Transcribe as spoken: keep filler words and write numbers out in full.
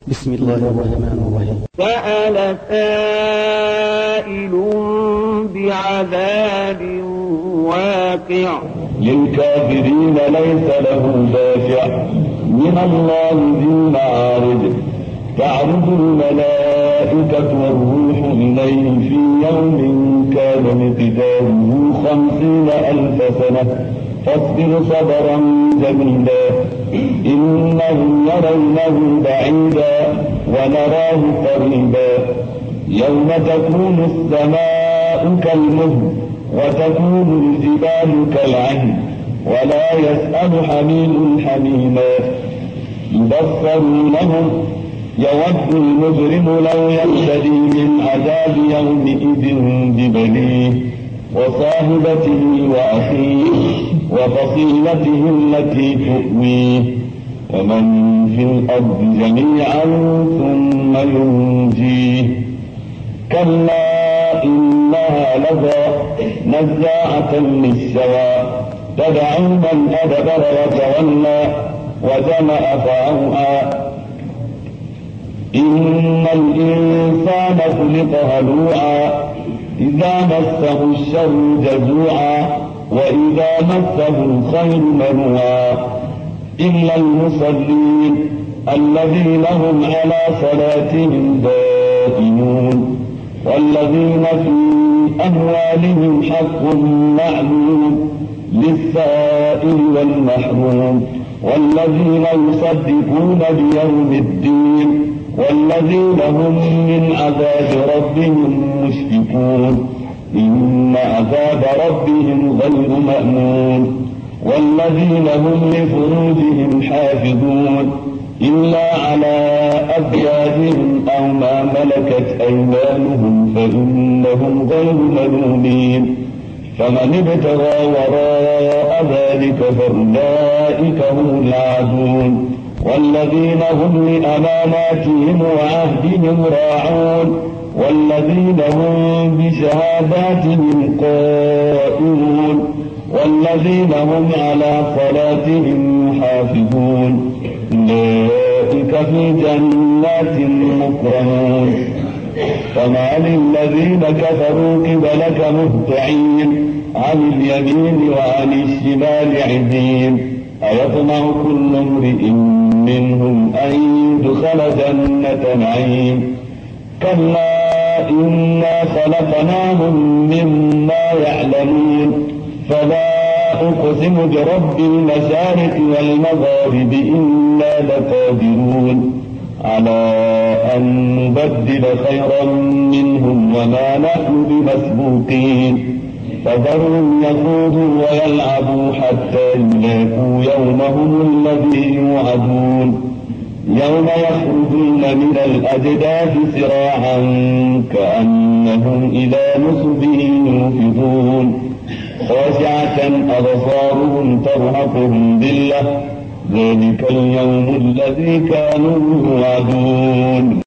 بسم الله الرحمن الرحيم. سأل سائل بعذاب واقع للكافرين ليس له دافع من الله ذي معارج تعرج الملائكة والروح إليه في يوم كان مقداره خمسين ألف سنة فاصبر صبرا جميلا إنهم يرونه بعيدا ونراه قريبا يوم تكون السماء كالمهل وتكون الجبال كالعهن ولا يسأل حميم حميما يبصرونهم يود المجرم لو يفتدي من عذاب يومئذ ببنيه وصاحبته وأخيه وفصيلته التي تؤويه ومن في الأرض جميعا ثم ينجيه كلا إنها لظى نزاعة للشوى تدعو من أدبر وتولى وجمع فأوعى إن الإنسان خلق هلوعا إذا مسه الشر جزوعا وإذا مسه الخير منوعا إلا المصلين الذين هم على صلاتهم دائمون والذين في أموالهم حق معلوم للسائل والمحروم والذين يصدقون بيوم الدين والذين هم من عذاب ربهم مشفقون إن عذاب ربهم غير مأمون والذين هم لفروجهم حافظون إلا على أزواجهم أو ما ملكت أيمانهم فإنهم غير ملومين فمن ابتغى وراء ذلك فأولئك هم العادون والذين هم لأماناتهم وعهدهم راعون والذين هم بشهاداتهم قائمون والذين هم على صلاتهم حافظون أولئك في جنات مكرمون فما للذين كفروا قبلك مهطعين عن اليمين وعن الشمال عزين أيطمع كل امرئ منهم أن يدخل جنة نعيم كلا إنا خلقناهم مما يعلمون فلا أقسم برب المشارق والمغارب إنا لقادرون على أن نبدل خيرا منهم وما نحن بمسبوقين فذرهم يخوضوا ويلعبوا حتى يلاقوا يومهم الذي يوعدون يوم يخرجون من الأجداث سراعا كأنهم إلى نصب يوفضون خاشعة أبصارهم ترهقهم ذلة ذلك اليوم الذي كانوا يوعدون.